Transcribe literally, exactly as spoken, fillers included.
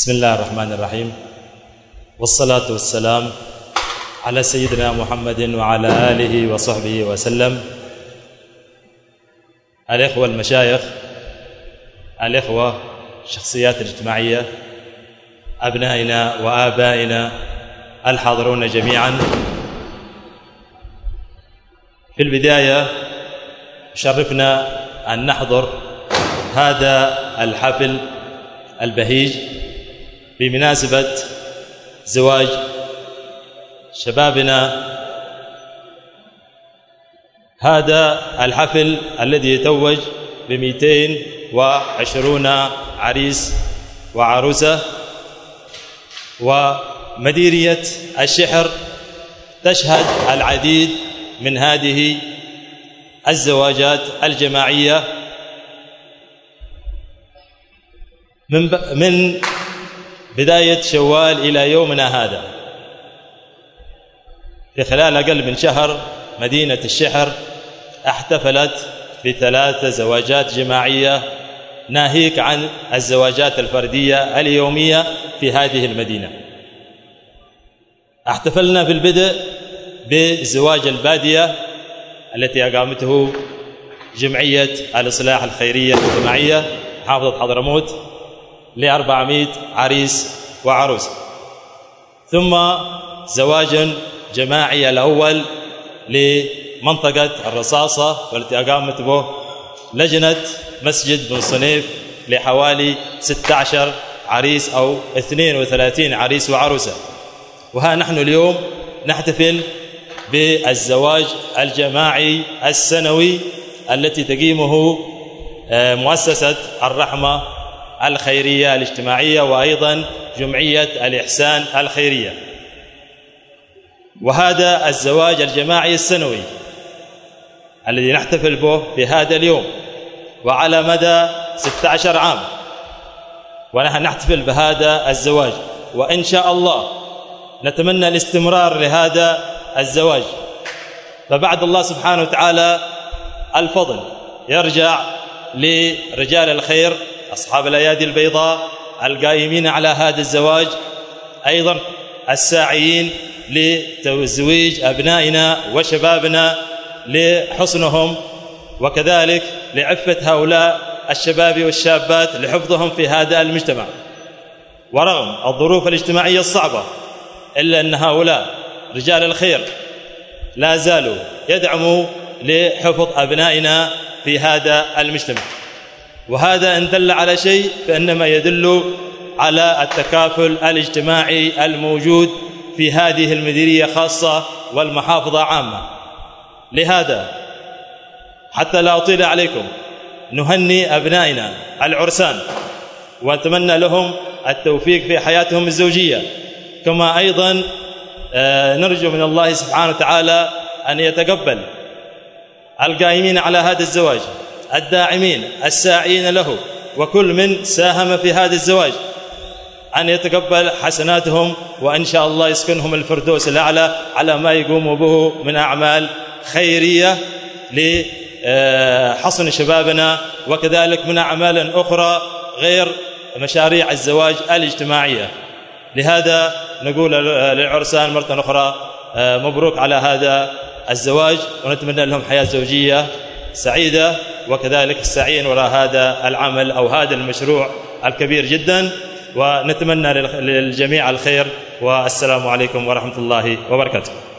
بسم الله الرحمن الرحيم، والصلاة والسلام على سيدنا محمد وعلى آله وصحبه وسلم. الإخوة المشايخ، الإخوة الشخصيات الاجتماعية، أبنائنا وآبائنا الحاضرون جميعا، في البداية شرفنا أن نحضر هذا الحفل البهيج بمناسبة زواج شبابنا. هذا الحفل الذي يتوج بمئتين وعشرون عريس وعروسة، ومديرية الشحر تشهد العديد من هذه الزواجات الجماعية من من بداية شوال إلى يومنا هذا. في خلال أقل من شهر مدينة الشحر احتفلت بثلاث زواجات جماعية، ناهيك عن الزواجات الفردية اليومية في هذه المدينة. احتفلنا في البدء بزواج البادية التي أقامته جمعية الإصلاح الخيرية الاجتماعية محافظة حضرموت لأربعمائة عريس وعروس، ثم زواج جماعي الأول لمنطقة الرصاصة والتي أقامت به لجنة مسجد بن صنيف لحوالي ستة عشر عريس أو اثنين وثلاثين عريس وعروسة. وها نحن اليوم نحتفل بالزواج الجماعي السنوي التي تقيمه مؤسسة الرحمة الخيرية الاجتماعية وأيضا جمعية الإحسان الخيرية. وهذا الزواج الجماعي السنوي الذي نحتفل به في هذا اليوم وعلى مدى ستة عشر عام، ونحن نحتفل بهذا الزواج، وإن شاء الله نتمنى الاستمرار لهذا الزواج. فبعد الله سبحانه وتعالى الفضل يرجع لرجال الخير أصحاب الأيادي البيضاء القائمين على هذا الزواج، أيضا الساعيين لتزويج أبنائنا وشبابنا لحسنهم، وكذلك لعفة هؤلاء الشباب والشابات لحفظهم في هذا المجتمع. ورغم الظروف الاجتماعية الصعبة إلا أن هؤلاء رجال الخير لا زالوا يدعموا لحفظ أبنائنا في هذا المجتمع. وهذا إن دل على شيء فإنما يدل على التكافل الاجتماعي الموجود في هذه المديرية خاصة والمحافظة عامة. لهذا حتى لا أطيل عليكم نهني أبنائنا العرسان ونتمنى لهم التوفيق في حياتهم الزوجية، كما أيضا نرجو من الله سبحانه وتعالى أن يتقبل القائمين على هذا الزواج، الداعمين الساعين له، وكل من ساهم في هذا الزواج أن يتقبل حسناتهم، وإن شاء الله يسكنهم الفردوس الأعلى على ما يقوموا به من أعمال خيرية لحصن شبابنا، وكذلك من أعمال أخرى غير مشاريع الزواج الاجتماعية. لهذا نقول للعرسان مرة أخرى مبروك على هذا الزواج، ونتمنى لهم حياة زوجية سعيدة، وكذلك السعيين وراء هذا العمل أو هذا المشروع الكبير جدا، ونتمنى للجميع الخير. والسلام عليكم ورحمة الله وبركاته.